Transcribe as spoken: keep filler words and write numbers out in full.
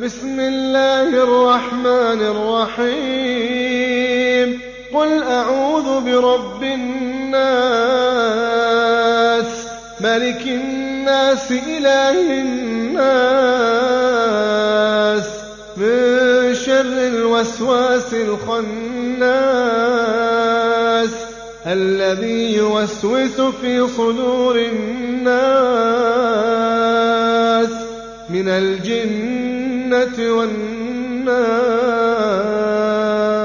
بسم الله الرحمن الرحيم قل أعوذ برب الناس ملك الناس إله الناس من شر الوسواس الخناس الذي يوسوس في صدور الناس من الجنة والناس.